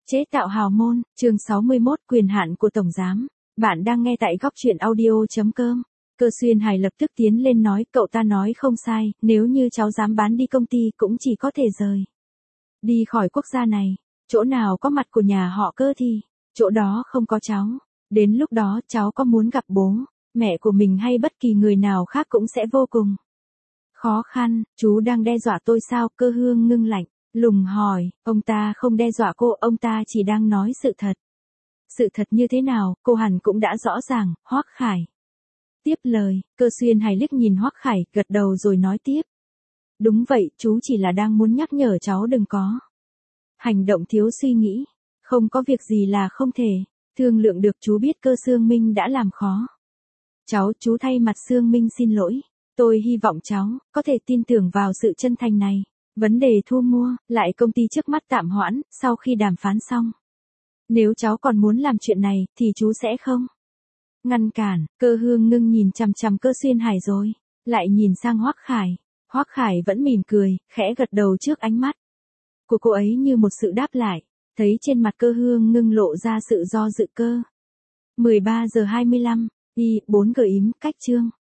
Chế tạo hào môn, chương 61 quyền hạn của Tổng Giám. Bạn đang nghe tại góc truyện audio.com. Cơ Xuyên Hải lập tức tiến lên nói, cậu ta nói không sai, nếu như cháu dám bán đi công ty cũng chỉ có thể rời đi khỏi quốc gia này. Chỗ nào có mặt của nhà họ Cơ thì chỗ đó không có cháu. Đến lúc đó cháu có muốn gặp bố, mẹ của mình hay bất kỳ người nào khác cũng sẽ vô cùng khó khăn. Chú đang đe dọa tôi sao? Cơ Hương ngưng lạnh lùng hỏi. Ông ta không đe dọa cô, ông ta chỉ đang nói sự thật. Sự thật như thế nào, cô hẳn cũng đã rõ ràng. Hoắc Khải tiếp lời. Cơ Xuyên Hải liếc nhìn Hoắc Khải, gật đầu rồi nói tiếp. Đúng vậy, chú chỉ là đang muốn nhắc nhở cháu đừng có hành động thiếu suy nghĩ. Không có việc gì là không thể thương lượng được. Chú biết Cơ Sương Minh đã làm khó cháu, chú thay mặt Sương Minh xin lỗi. Tôi hy vọng cháu có thể tin tưởng vào sự chân thành này. Vấn đề thu mua lại công ty trước mắt tạm hoãn, sau khi đàm phán xong. Nếu cháu còn muốn làm chuyện này, thì chú sẽ không ngăn cản. Cơ Hương ngưng nhìn chằm chằm Cơ Xuyên Hải rồi lại nhìn sang Hoắc Khải. Hoắc Khải vẫn mỉm cười, khẽ gật đầu trước ánh mắt của cô ấy như một sự đáp lại. Thấy trên mặt Cơ Hương ngưng lộ ra sự do dự. Cơ 13 giờ 25, Y4 gợi ý cách chương.